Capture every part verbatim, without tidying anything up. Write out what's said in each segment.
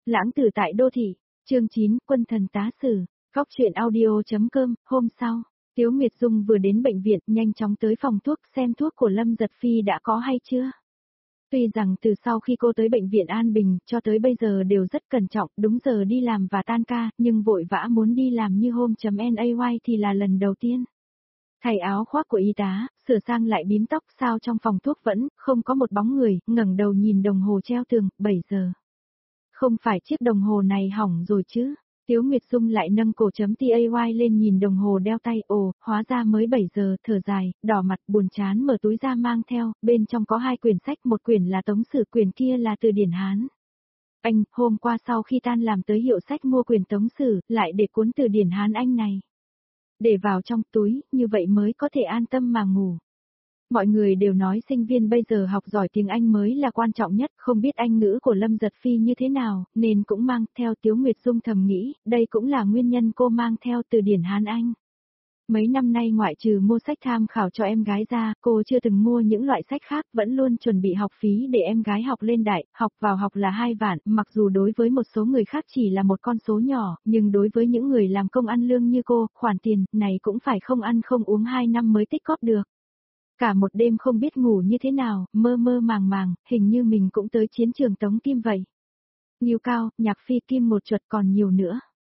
Lãng tử tại đô thị, chương chín, quân thần tá sử, góc truyện audio.com, hôm sau, Tiếu Nguyệt Dung vừa đến bệnh viện, nhanh chóng tới phòng thuốc xem thuốc của Lâm Giật Phi đã có hay chưa. Tuy rằng từ sau khi cô tới bệnh viện An Bình, cho tới bây giờ đều rất cẩn trọng, đúng giờ đi làm và tan ca, nhưng vội vã muốn đi làm như hôm.nay thì là lần đầu tiên. Thay áo khoác của y tá, sửa sang lại bím tóc sao trong phòng thuốc vẫn không có một bóng người, ngẩng đầu nhìn đồng hồ treo tường, bảy giờ. Không phải chiếc đồng hồ này hỏng rồi chứ? Tiếu Nguyệt Dung lại nâng cổ chấm tay lên nhìn đồng hồ đeo tay, ồ, hóa ra mới bảy giờ, thở dài, đỏ mặt, buồn chán mở túi ra mang theo, bên trong có hai quyển sách, một quyển là Tống Sử, quyển kia là Từ điển Hán. Anh, hôm qua sau khi tan làm tới hiệu sách mua quyển Tống Sử, lại để cuốn Từ điển Hán anh này. Để vào trong túi, như vậy mới có thể an tâm mà ngủ. Mọi người đều nói sinh viên bây giờ học giỏi tiếng Anh mới là quan trọng nhất, không biết Anh ngữ của Lâm Giật Phi như thế nào, nên cũng mang theo. Tiếu Nguyệt Dung thầm nghĩ, đây cũng là nguyên nhân cô mang theo Từ điển Hán Anh. Mấy năm nay ngoại trừ mua sách tham khảo cho em gái ra, cô chưa từng mua những loại sách khác, vẫn luôn chuẩn bị học phí để em gái học lên đại, học vào học là hai vạn, mặc dù đối với một số người khác chỉ là một con số nhỏ, nhưng đối với những người làm công ăn lương như cô, khoản tiền này cũng phải không ăn không uống hai năm mới tích góp được. Cả một đêm không biết ngủ như thế nào, mơ mơ màng màng, hình như mình cũng tới chiến trường Tống Kim vậy. Nghiêu Cao, Nhạc Phi, Kim Một Chuột còn nhiều nữa.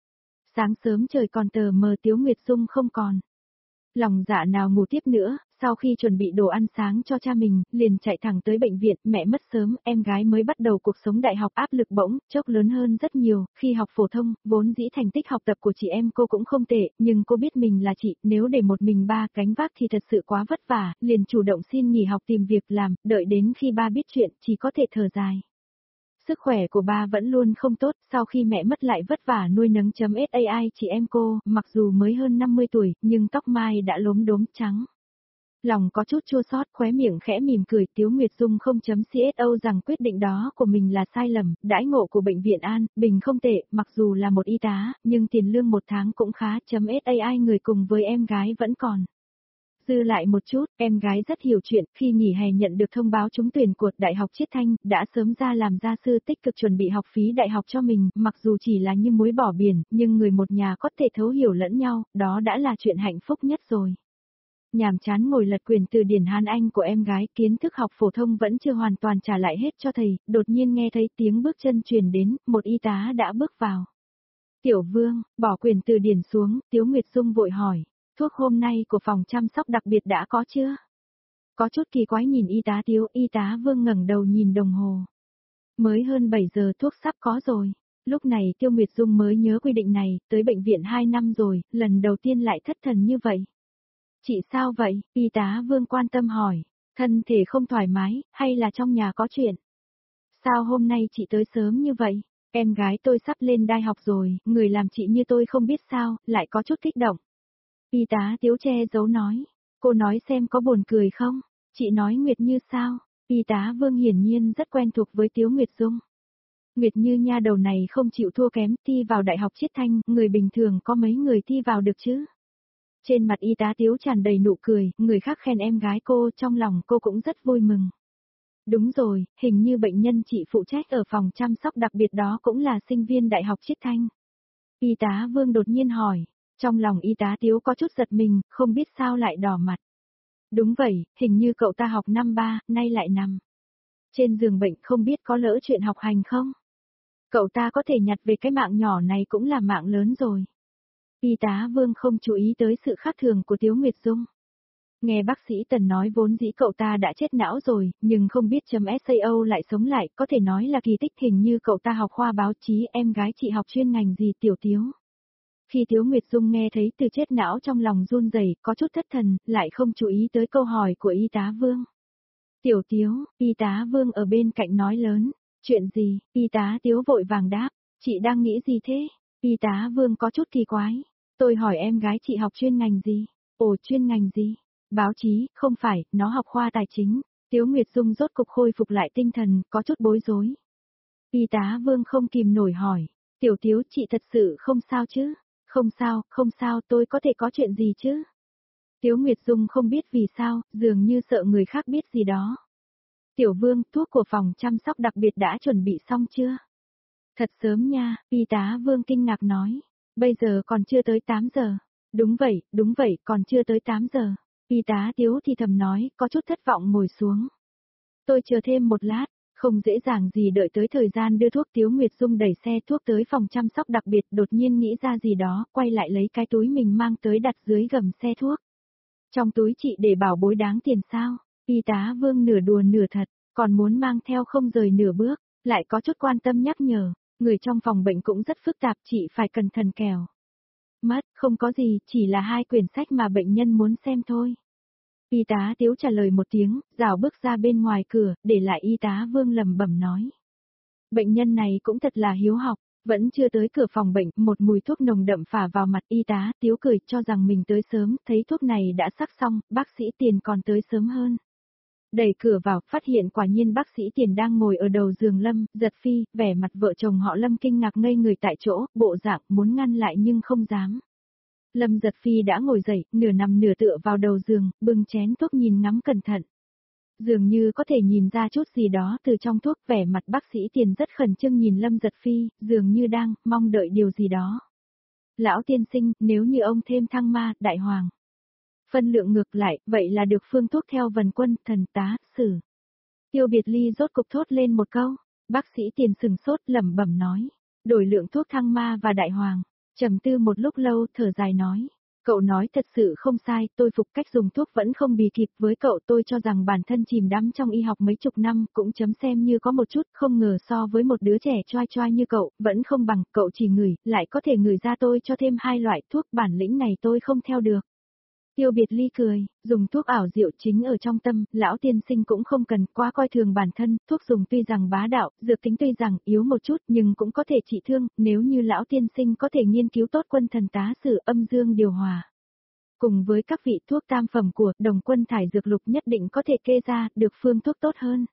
Sáng sớm trời còn tờ mờ, Tiếu Nguyệt Dung không còn lòng dạ nào ngủ tiếp nữa, sau khi chuẩn bị đồ ăn sáng cho cha mình, liền chạy thẳng tới bệnh viện. Mẹ mất sớm, em gái mới bắt đầu cuộc sống đại học, áp lực bỗng chốc lớn hơn rất nhiều. Khi học phổ thông, vốn dĩ thành tích học tập của chị em cô cũng không tệ, nhưng cô biết mình là chị, nếu để một mình ba gánh vác thì thật sự quá vất vả, liền chủ động xin nghỉ học tìm việc làm, đợi đến khi ba biết chuyện, chỉ có thể thở dài. Sức khỏe của ba vẫn luôn không tốt, sau khi mẹ mất lại vất vả nuôi nấng chấm sai chị em cô, mặc dù mới hơn năm mươi tuổi, nhưng tóc mai đã lốm đốm trắng. Lòng có chút chua xót, khóe miệng khẽ mỉm cười. Tiếu Nguyệt Dung không chấm xô rằng quyết định đó của mình là sai lầm, đãi ngộ của bệnh viện An Bình không tệ, mặc dù là một y tá, nhưng tiền lương một tháng cũng khá, chấm sai người cùng với em gái vẫn còn. Dư lại một chút, em gái rất hiểu chuyện, khi nghỉ hè nhận được thông báo trúng tuyển của Đại học Chiết Thanh, đã sớm ra làm gia sư tích cực chuẩn bị học phí đại học cho mình, mặc dù chỉ là như muối bỏ biển, nhưng người một nhà có thể thấu hiểu lẫn nhau, đó đã là chuyện hạnh phúc nhất rồi. Nhàm chán ngồi lật quyển Từ điển Hán Anh của em gái, kiến thức học phổ thông vẫn chưa hoàn toàn trả lại hết cho thầy, đột nhiên nghe thấy tiếng bước chân truyền đến, một y tá đã bước vào. Tiểu Vương, bỏ quyển từ điển xuống, Tiếu Nguyệt Dung vội hỏi. Thuốc hôm nay của phòng chăm sóc đặc biệt đã có chưa? Có chút kỳ quái nhìn y tá Tiếu, y tá Vương ngẩng đầu nhìn đồng hồ. Mới hơn bảy giờ, thuốc sắp có rồi. Lúc này Tiêu Nguyệt Dung mới nhớ quy định này, tới bệnh viện hai năm rồi, lần đầu tiên lại thất thần như vậy. Chị sao vậy? Y tá Vương quan tâm hỏi. Thân thể không thoải mái, hay là trong nhà có chuyện? Sao hôm nay chị tới sớm như vậy? Em gái tôi sắp lên đại học rồi, người làm chị như tôi không biết sao, lại có chút kích động. Y tá Tiếu che giấu nói. Cô nói xem có buồn cười không? Chị nói Nguyệt Như sao? Y tá Vương hiển nhiên rất quen thuộc với Tiếu Nguyệt Dung. Nguyệt Như nha đầu này không chịu thua kém, thi vào Đại học Chiết Thanh, người bình thường có mấy người thi vào được chứ? Trên mặt y tá Tiếu tràn đầy nụ cười, người khác khen em gái cô, trong lòng cô cũng rất vui mừng. Đúng rồi, hình như bệnh nhân chị phụ trách ở phòng chăm sóc đặc biệt đó cũng là sinh viên Đại học Chiết Thanh. Y tá Vương đột nhiên hỏi. Trong lòng y tá Tiếu có chút giật mình, không biết sao lại đỏ mặt. Đúng vậy, hình như cậu ta học năm ba, nay lại nằm trên giường bệnh, không biết có lỡ chuyện học hành không? Cậu ta có thể nhặt về cái mạng nhỏ này cũng là mạng lớn rồi. Y tá Vương không chú ý tới sự khác thường của Tiếu Nguyệt Dung. Nghe bác sĩ Tần nói vốn dĩ cậu ta đã chết não rồi, nhưng không biết chấm sao lại sống lại, có thể nói là kỳ tích. Hình như cậu ta học khoa báo chí, em gái chị học chuyên ngành gì Tiểu Tiếu? Khi Tiếu Nguyệt Dung nghe thấy từ chết não trong lòng run rẩy, có chút thất thần, lại không chú ý tới câu hỏi của y tá Vương. Tiểu Tiếu, y tá Vương ở bên cạnh nói lớn. Chuyện gì? Y tá Tiếu vội vàng đáp. Chị đang nghĩ gì thế? Y tá Vương có chút kỳ quái. Tôi hỏi em gái chị học chuyên ngành gì? Ồ, chuyên ngành gì? Báo chí, không phải, nó học khoa tài chính. Tiếu Nguyệt Dung rốt cục khôi phục lại tinh thần, có chút bối rối. Y tá Vương không kìm nổi hỏi. Tiểu Tiếu, chị thật sự không sao chứ? Không sao, không sao, tôi có thể có chuyện gì chứ? Tiếu Nguyệt Dung không biết vì sao, dường như sợ người khác biết gì đó. Tiểu Vương, thuốc của phòng chăm sóc đặc biệt đã chuẩn bị xong chưa? Thật sớm nha, y tá Vương kinh ngạc nói. Bây giờ còn chưa tới tám giờ. Đúng vậy, đúng vậy, còn chưa tới tám giờ. Y tá Tiếu thì thầm nói, có chút thất vọng ngồi xuống. Tôi chờ thêm một lát, không dễ dàng gì đợi tới thời gian đưa thuốc. Tiếu Nguyệt Dung đẩy xe thuốc tới phòng chăm sóc đặc biệt, đột nhiên nghĩ ra gì đó, quay lại lấy cái túi mình mang tới đặt dưới gầm xe thuốc. Trong túi chị để bảo bối đáng tiền sao? Y tá Vương nửa đùa nửa thật, còn muốn mang theo không rời nửa bước, lại có chút quan tâm nhắc nhở, người trong phòng bệnh cũng rất phức tạp, chị phải cẩn thận kẻo. Mất, không có gì, chỉ là hai quyển sách mà bệnh nhân muốn xem thôi. Y tá Tiếu trả lời một tiếng, rảo bước ra bên ngoài cửa, để lại y tá Vương lẩm bẩm nói. Bệnh nhân này cũng thật là hiếu học, vẫn chưa tới cửa phòng bệnh, một mùi thuốc nồng đậm phả vào mặt. Y tá Tiếu cười cho rằng mình tới sớm, thấy thuốc này đã sắc xong, bác sĩ Tiền còn tới sớm hơn. Đẩy cửa vào, phát hiện quả nhiên bác sĩ Tiền đang ngồi ở đầu giường Lâm Giật Phi, vẻ mặt vợ chồng họ Lâm kinh ngạc ngây người tại chỗ, bộ dạng muốn ngăn lại nhưng không dám. Lâm Giật Phi đã ngồi dậy, nửa nằm nửa tựa vào đầu giường, bưng chén thuốc nhìn ngắm cẩn thận. Dường như có thể nhìn ra chút gì đó từ trong thuốc, vẻ mặt bác sĩ Tiền rất khẩn trương nhìn Lâm Giật Phi, dường như đang mong đợi điều gì đó. Lão tiên sinh, nếu như ông thêm thăng ma, đại hoàng. Phân lượng ngược lại, vậy là được phương thuốc theo vần quân, thần tá, sử. Tiêu Biệt Ly rốt cục thốt lên một câu, bác sĩ Tiền sừng sốt lẩm bẩm nói, đổi lượng thuốc thăng ma và đại hoàng. Trầm tư một lúc lâu, thở dài nói, cậu nói thật sự không sai, tôi phục cách dùng thuốc vẫn không bì kịp với cậu. Tôi cho rằng bản thân chìm đắm trong y học mấy chục năm, cũng chấm xem như có một chút, không ngờ so với một đứa trẻ choai choai như cậu, vẫn không bằng. Cậu chỉ ngửi, lại có thể ngửi ra tôi cho thêm hai loại thuốc, bản lĩnh này tôi không theo được. Tiêu Biệt Ly cười, dùng thuốc ảo diệu chính ở trong tâm, lão tiên sinh cũng không cần quá coi thường bản thân, thuốc dùng tuy rằng bá đạo, dược tính tuy rằng yếu một chút nhưng cũng có thể trị thương, nếu như lão tiên sinh có thể nghiên cứu tốt quân thần tá sử âm dương điều hòa. Cùng với các vị thuốc tam phẩm của đồng quân thải dược lục nhất định có thể kê ra được phương thuốc tốt hơn.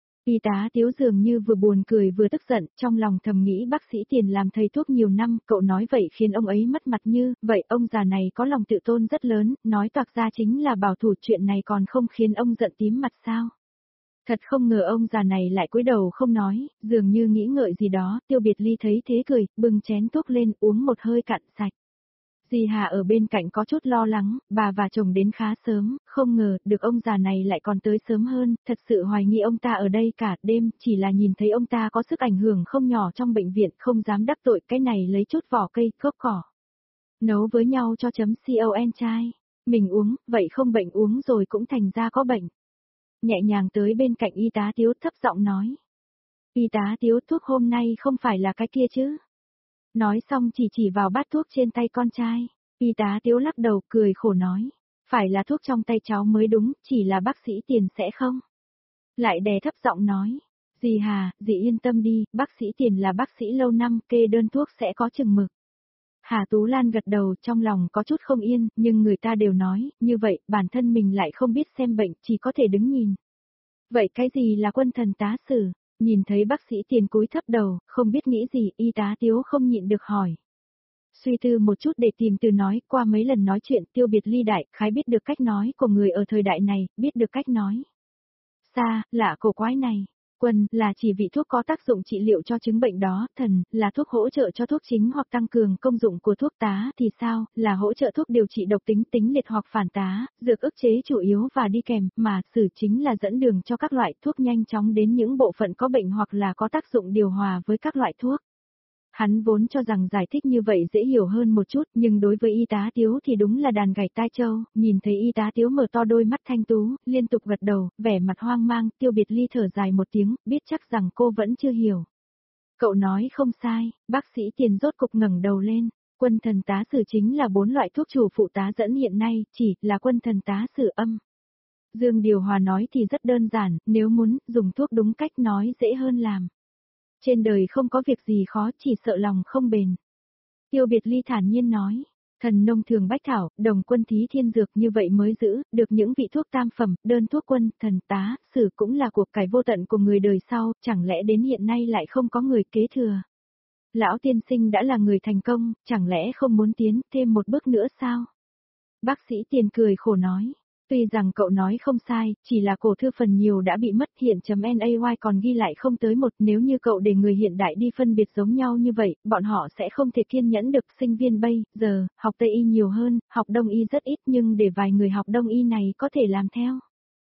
Y tá Tiếu dường như vừa buồn cười vừa tức giận, trong lòng thầm nghĩ bác sĩ Tiền làm thầy thuốc nhiều năm, cậu nói vậy khiến ông ấy mất mặt như, vậy ông già này có lòng tự tôn rất lớn, nói toạc ra chính là bảo thủ, chuyện này còn không khiến ông giận tím mặt sao. Thật không ngờ ông già này lại cúi đầu không nói, dường như nghĩ ngợi gì đó. Tiêu Biệt Ly thấy thế cười, bưng chén thuốc lên uống một hơi cạn sạch. Dì Hà ở bên cạnh có chút lo lắng, bà và chồng đến khá sớm, không ngờ được ông già này lại còn tới sớm hơn, thật sự hoài nghi ông ta ở đây cả đêm, chỉ là nhìn thấy ông ta có sức ảnh hưởng không nhỏ trong bệnh viện, không dám đắc tội, cái này lấy chút vỏ cây, gốc cỏ. Nấu với nhau cho chấm con trai, mình uống, vậy không bệnh uống rồi cũng thành ra có bệnh. Nhẹ nhàng tới bên cạnh y tá Tiếu thấp giọng nói. Y tá Tiếu, thuốc hôm nay không phải là cái kia chứ? Nói xong chỉ chỉ vào bát thuốc trên tay con trai, y tá Tiếu lắc đầu cười khổ nói, phải là thuốc trong tay cháu mới đúng, chỉ là bác sĩ Tiền sẽ không. Lại đè thấp giọng nói, dì Hà, dì yên tâm đi, bác sĩ Tiền là bác sĩ lâu năm, kê đơn thuốc sẽ có chừng mực. Hà Tú Lan gật đầu, trong lòng có chút không yên, nhưng người ta đều nói, như vậy, bản thân mình lại không biết xem bệnh, chỉ có thể đứng nhìn. Vậy cái gì là quân thần tá sử? Nhìn thấy bác sĩ Tiền cúi thấp đầu, không biết nghĩ gì, y tá Tiếu không nhịn được hỏi. Suy tư một chút để tìm từ nói, qua mấy lần nói chuyện, Tiêu Biệt Ly đại khái biết được cách nói của người ở thời đại này, biết được cách nói. Xa, lạ cổ quái này. Quân là chỉ vị thuốc có tác dụng trị liệu cho chứng bệnh đó, thần là thuốc hỗ trợ cho thuốc chính hoặc tăng cường công dụng của thuốc, tá thì sao, là hỗ trợ thuốc điều trị độc tính, tính liệt hoặc phản tá, dược ức chế chủ yếu và đi kèm, mà sử chính là dẫn đường cho các loại thuốc nhanh chóng đến những bộ phận có bệnh hoặc là có tác dụng điều hòa với các loại thuốc. Hắn vốn cho rằng giải thích như vậy dễ hiểu hơn một chút, nhưng đối với y tá Tiếu thì đúng là đàn gảy tai châu, nhìn thấy y tá Tiếu mở to đôi mắt thanh tú, liên tục gật đầu, vẻ mặt hoang mang. Tiêu Biệt Ly thở dài một tiếng, biết chắc rằng cô vẫn chưa hiểu. Cậu nói không sai, bác sĩ Tiền rốt cục ngẩng đầu lên, quân thần tá sử chính là bốn loại thuốc chủ phụ tá dẫn hiện nay, chỉ là quân thần tá sử âm. Dương Điều Hòa nói thì rất đơn giản, nếu muốn dùng thuốc đúng cách nói dễ hơn làm. Trên đời không có việc gì khó, chỉ sợ lòng không bền. Tiêu Biệt Ly thản nhiên nói, thần nông thường bách thảo, đồng quân thí thiên dược như vậy mới giữ được những vị thuốc tam phẩm, đơn thuốc quân, thần tá, sử cũng là cuộc cải vô tận của người đời sau, chẳng lẽ đến hiện nay lại không có người kế thừa. Lão tiên sinh đã là người thành công, chẳng lẽ không muốn tiến thêm một bước nữa sao? Bác sĩ Tiền cười khổ nói, Tuy rằng cậu nói không sai, chỉ là cổ thư phần nhiều đã bị mất, hiện chấm nay còn ghi lại không tới một, nếu như cậu để người hiện đại đi phân biệt giống nhau như vậy, bọn họ sẽ không thể kiên nhẫn được. Sinh viên bây giờ, học Tây y nhiều hơn, học Đông y rất ít, nhưng để vài người học Đông y này có thể làm theo.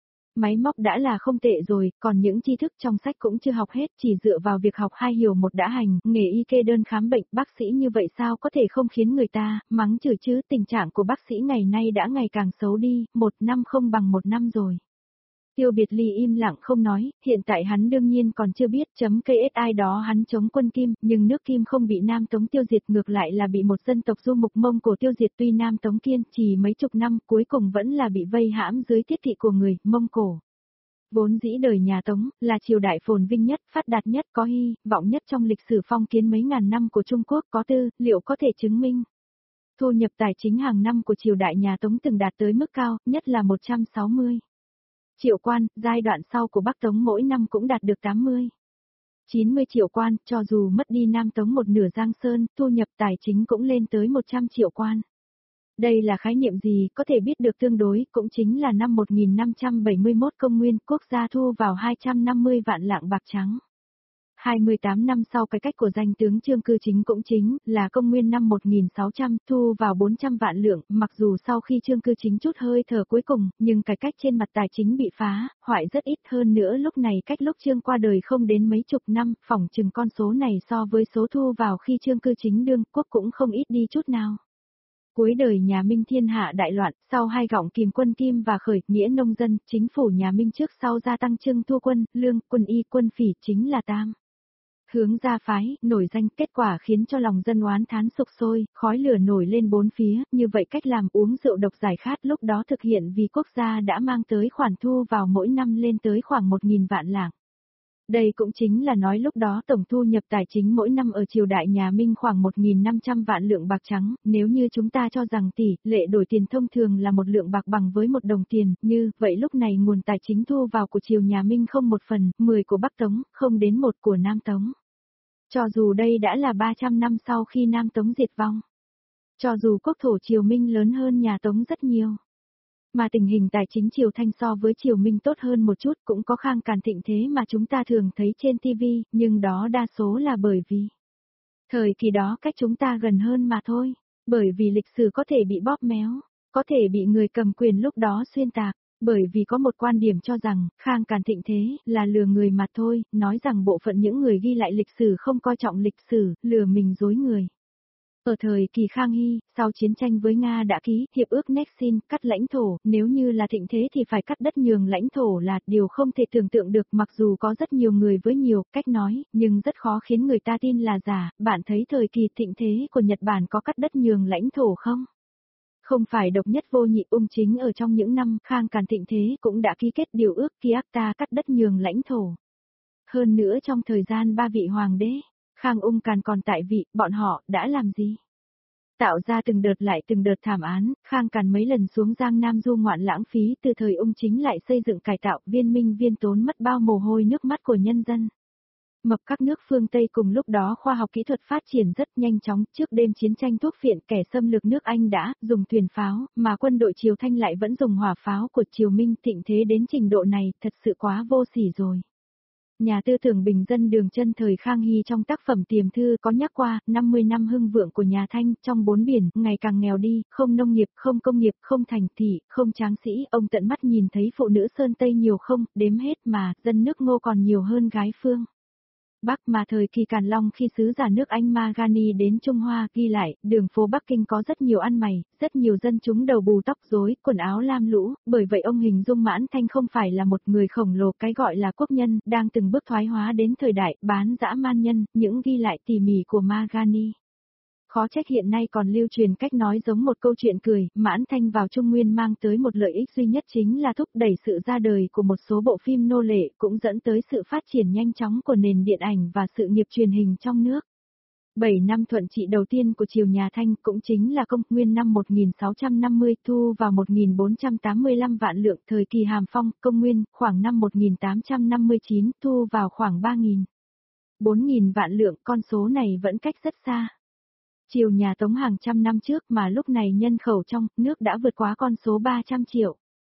Máy móc đã là không tệ rồi, còn những tri thức trong sách cũng chưa học hết, chỉ dựa vào việc học hai hiểu một đã hành, nghề y kê đơn khám bệnh, bác sĩ như vậy sao có thể không khiến người ta mắng chửi chứ. Tình trạng của bác sĩ ngày nay đã ngày càng xấu đi, một năm không bằng một năm rồi. Tiêu Biệt Ly im lặng không nói, hiện tại hắn đương nhiên còn chưa biết chấm ca ét i đó hắn chống quân Kim, nhưng nước Kim không bị Nam Tống tiêu diệt, ngược lại là bị một dân tộc du mục Mông Cổ tiêu diệt. Tuy Nam Tống kiên trì mấy chục năm, cuối cùng vẫn là bị vây hãm dưới thiết thị của người Mông Cổ. Vốn dĩ đời nhà Tống là triều đại phồn vinh nhất, phát đạt nhất, có hy vọng nhất trong lịch sử phong kiến mấy ngàn năm của Trung Quốc. Có tư liệu có thể chứng minh. Thu nhập tài chính hàng năm của triều đại nhà Tống từng đạt tới mức cao, nhất là một trăm sáu mươi triệu quan, giai đoạn sau của Bắc Tống mỗi năm cũng đạt được tám mươi, chín mươi triệu quan, cho dù mất đi Nam Tống một nửa Giang Sơn, thu nhập tài chính cũng lên tới một trăm triệu quan. Đây là khái niệm gì, có thể biết được tương đối, cũng chính là năm một nghìn năm trăm bảy mươi mốt công nguyên, quốc gia thu vào hai trăm năm mươi vạn lạng bạc trắng. hai mươi tám năm sau cái cách của danh tướng Trương Cư Chính cũng chính là công nguyên năm một nghìn sáu trăm, thu vào bốn trăm vạn lượng, mặc dù sau khi Trương Cư Chính chút hơi thở cuối cùng, nhưng cái cách trên mặt tài chính bị phá, hoại rất ít. Hơn nữa lúc này cách lúc Trương qua đời không đến mấy chục năm, phỏng chừng con số này so với số thu vào khi Trương Cư Chính đương quốc cũng không ít đi chút nào. Cuối đời nhà Minh thiên hạ đại loạn, sau hai gọng kìm quân Kim và khởi nghĩa nông dân, chính phủ nhà Minh trước sau gia tăng trưng thu quân, lương, quân y, quân phỉ, chính là tam hướng gia phái, nổi danh. Kết quả khiến cho lòng dân oán thán sục sôi, khói lửa nổi lên bốn phía. Như vậy cách làm uống rượu độc giải khát lúc đó thực hiện vì quốc gia đã mang tới khoản thu vào mỗi năm lên tới khoảng một nghìn vạn lạng. Đây cũng chính là nói lúc đó tổng thu nhập tài chính mỗi năm ở triều đại nhà Minh khoảng một nghìn năm trăm vạn lượng bạc trắng. Nếu như chúng ta cho rằng tỷ lệ đổi tiền thông thường là một lượng bạc bằng với một đồng tiền, như vậy lúc này nguồn tài chính thu vào của triều nhà Minh không một phần mười của Bắc Tống, không đến một của Nam Tống. Cho dù đây đã là ba trăm năm sau khi Nam Tống diệt vong. Cho dù quốc thổ triều Minh lớn hơn nhà Tống rất nhiều. Mà tình hình tài chính triều Thanh so với triều Minh tốt hơn một chút, cũng có khang càn thịnh thế mà chúng ta thường thấy trên ti vi, nhưng đó đa số là bởi vì thời kỳ đó cách chúng ta gần hơn mà thôi. Bởi vì lịch sử có thể bị bóp méo, có thể bị người cầm quyền lúc đó xuyên tạc. Bởi vì có một quan điểm cho rằng, khang càn thịnh thế, là lừa người mà thôi, nói rằng bộ phận những người ghi lại lịch sử không coi trọng lịch sử, lừa mình dối người. Ở thời kỳ Khang Hy, sau chiến tranh với Nga đã ký hiệp ước Nexin, cắt lãnh thổ, nếu như là thịnh thế thì phải cắt đất nhường lãnh thổ là điều không thể tưởng tượng được. Mặc dù có rất nhiều người với nhiều cách nói, nhưng rất khó khiến người ta tin là giả. Bạn thấy thời kỳ thịnh thế của Nhật Bản có cắt đất nhường lãnh thổ không? Không phải độc nhất vô nhị. Ung Chính ở trong những năm Khang Càn thịnh thế cũng đã ký kết điều ước Kiakta cắt đất nhường lãnh thổ. Hơn nữa trong thời gian ba vị hoàng đế, Khang Ung Càn còn tại vị, bọn họ đã làm gì? Tạo ra từng đợt lại từng đợt thảm án. Khang Càn mấy lần xuống Giang Nam du ngoạn lãng phí, từ thời Ung Chính lại xây dựng cải tạo viên minh viên tốn mất bao mồ hôi nước mắt của nhân dân. Mập các nước phương Tây cùng lúc đó khoa học kỹ thuật phát triển rất nhanh chóng. Trước đêm chiến tranh thuốc phiện, kẻ xâm lược nước Anh đã dùng thuyền pháo, mà quân đội Triều Thanh lại vẫn dùng hỏa pháo của Triều Minh. Thịnh thế đến trình độ này, thật sự quá vô sỉ rồi. Nhà tư tưởng bình dân Đường Chân thời Khang Hy trong tác phẩm Tiềm Thư có nhắc qua, năm mươi năm hưng vượng của nhà Thanh, trong bốn biển, ngày càng nghèo đi, không nông nghiệp, không công nghiệp, không thành thị, không tráng sĩ, ông tận mắt nhìn thấy phụ nữ Sơn Tây nhiều không, đếm hết mà, dân nước Ngô còn nhiều hơn gái phương Bắc. Mà thời kỳ Càn Long khi sứ giả nước Anh Magani đến Trung Hoa ghi lại, đường phố Bắc Kinh có rất nhiều ăn mày, rất nhiều dân chúng đầu bù tóc rối, quần áo lam lũ, bởi vậy ông hình dung Mãn Thanh không phải là một người khổng lồ, cái gọi là quốc nhân, đang từng bước thoái hóa đến thời đại bán dã man nhân. Những ghi lại tỉ mỉ của Magani. Khó trách hiện nay còn lưu truyền cách nói giống một câu chuyện cười. Mãn Thanh vào Trung Nguyên mang tới một lợi ích duy nhất, chính là thúc đẩy sự ra đời của một số bộ phim nô lệ, cũng dẫn tới sự phát triển nhanh chóng của nền điện ảnh và sự nghiệp truyền hình trong nước. bảy năm thuận trị đầu tiên của triều nhà Thanh cũng chính là công nguyên năm một nghìn sáu trăm năm mươi, thu vào một nghìn bốn trăm tám mươi lăm vạn lượng. Thời kỳ Hàm Phong, công nguyên, khoảng năm một nghìn tám trăm năm mươi chín, thu vào khoảng ba nghìn, bốn nghìn vạn lượng. Con số này vẫn cách rất xa triều nhà Tống hàng trăm năm trước, mà lúc này nhân khẩu trong nước đã vượt quá con số ba trăm triệu.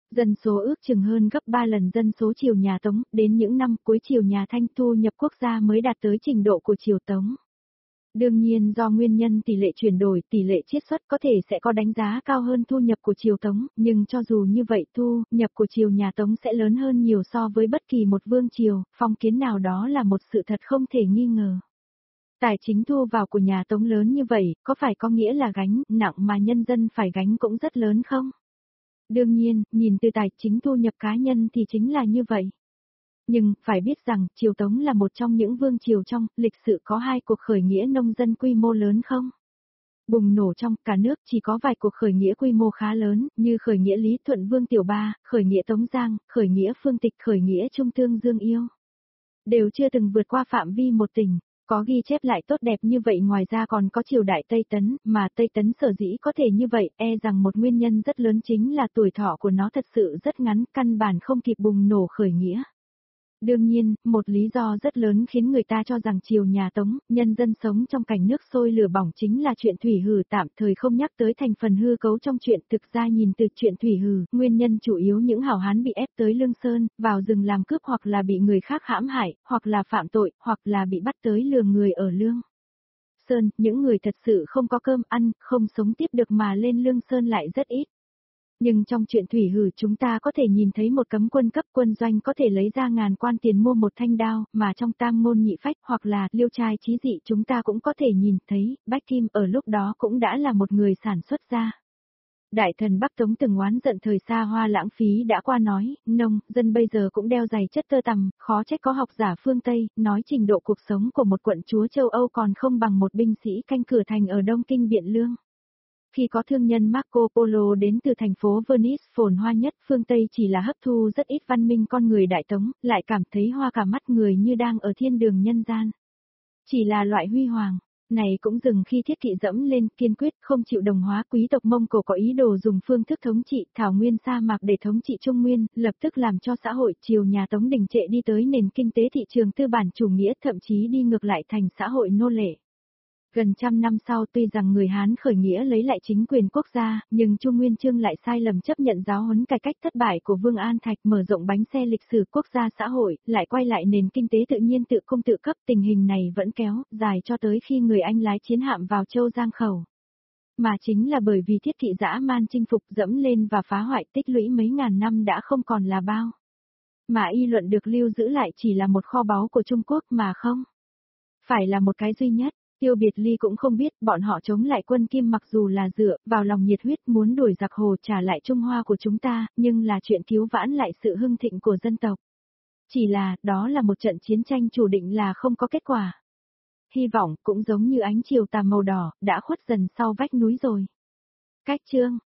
Dân số ước chừng hơn gấp ba lần dân số triều nhà Tống, đến những năm cuối triều nhà Thanh thu nhập quốc gia mới đạt tới trình độ của triều Tống. Đương nhiên do nguyên nhân tỷ lệ chuyển đổi, tỷ lệ chiết xuất có thể sẽ có đánh giá cao hơn thu nhập của triều Tống, nhưng cho dù như vậy thu nhập của triều nhà Tống sẽ lớn hơn nhiều so với bất kỳ một vương triều, phong kiến nào đó là một sự thật không thể nghi ngờ. Tài chính thu vào của nhà Tống lớn như vậy, có phải có nghĩa là gánh nặng mà nhân dân phải gánh cũng rất lớn không? Đương nhiên, nhìn từ tài chính thu nhập cá nhân thì chính là như vậy. Nhưng, phải biết rằng, triều Tống là một trong những vương triều trong lịch sử có hai cuộc khởi nghĩa nông dân quy mô lớn không? Bùng nổ trong cả nước chỉ có vài cuộc khởi nghĩa quy mô khá lớn, như khởi nghĩa Lý Thuận Vương Tiểu Ba, khởi nghĩa Tống Giang, khởi nghĩa Phương Tịch, khởi nghĩa Trung Tương Dương Yêu. Đều chưa từng vượt qua phạm vi một tỉnh. Có ghi chép lại tốt đẹp như vậy, ngoài ra còn có triều đại Tây Tấn, mà Tây Tấn sở dĩ có thể như vậy, e rằng một nguyên nhân rất lớn chính là tuổi thọ của nó thật sự rất ngắn, căn bản không kịp bùng nổ khởi nghĩa. Đương nhiên, một lý do rất lớn khiến người ta cho rằng triều nhà Tống, nhân dân sống trong cảnh nước sôi lửa bỏng chính là chuyện thủy hử, tạm thời không nhắc tới thành phần hư cấu trong chuyện. Thực ra nhìn từ chuyện thủy hử, nguyên nhân chủ yếu những hảo hán bị ép tới Lương Sơn, vào rừng làm cướp, hoặc là bị người khác hãm hại, hoặc là phạm tội, hoặc là bị bắt tới lừa người ở Lương Sơn. Những người thật sự không có cơm ăn, không sống tiếp được mà lên Lương Sơn lại rất ít. Nhưng trong chuyện thủy hử chúng ta có thể nhìn thấy một cấm quân cấp quân doanh có thể lấy ra ngàn quan tiền mua một thanh đao, mà trong tam môn nhị phách hoặc là liêu trai chí dị chúng ta cũng có thể nhìn thấy, Bách Kim ở lúc đó cũng đã là một người sản xuất ra. Đại thần Bắc Tống từng oán giận thời xa hoa lãng phí đã qua, nói, nông, dân bây giờ cũng đeo giày chất tơ tằm, khó trách có học giả phương Tây, nói trình độ cuộc sống của một quận chúa châu Âu còn không bằng một binh sĩ canh cửa thành ở Đông Kinh Biện Lương. Khi có thương nhân Marco Polo đến từ thành phố Venice phồn hoa nhất phương Tây chỉ là hấp thu rất ít văn minh con người Đại Tống, lại cảm thấy hoa cả mắt người như đang ở thiên đường nhân gian. Chỉ là loại huy hoàng này cũng dừng khi Thiết Kỵ dẫm lên, kiên quyết không chịu đồng hóa. Quý tộc Mông Cổ có ý đồ dùng phương thức thống trị thảo nguyên sa mạc để thống trị Trung Nguyên, lập tức làm cho xã hội triều nhà Tống đình trệ đi tới nền kinh tế thị trường tư bản chủ nghĩa, thậm chí đi ngược lại thành xã hội nô lệ. Gần trăm năm sau, tuy rằng người Hán khởi nghĩa lấy lại chính quyền quốc gia, nhưng Trung Nguyên Chương lại sai lầm chấp nhận giáo huấn cải cách thất bại của Vương An Thạch, mở rộng bánh xe lịch sử quốc gia xã hội, lại quay lại nền kinh tế tự nhiên tự cung tự cấp. Tình hình này vẫn kéo dài cho tới khi người Anh lái chiến hạm vào Châu Giang Khẩu. Mà chính là bởi vì Thiết Kỵ dã man chinh phục, dẫm lên và phá hoại, tích lũy mấy ngàn năm đã không còn là bao. Mà y luận được lưu giữ lại chỉ là một kho báu của Trung Quốc mà không phải là một cái duy nhất. Tiêu Biệt Ly cũng không biết, bọn họ chống lại quân Kim mặc dù là dựa vào lòng nhiệt huyết muốn đuổi giặc Hồ trả lại Trung Hoa của chúng ta, nhưng là chuyện cứu vãn lại sự hưng thịnh của dân tộc. Chỉ là, đó là một trận chiến tranh chủ định là không có kết quả. Hy vọng, cũng giống như ánh chiều tà màu đỏ, đã khuất dần sau vách núi rồi. Cách chương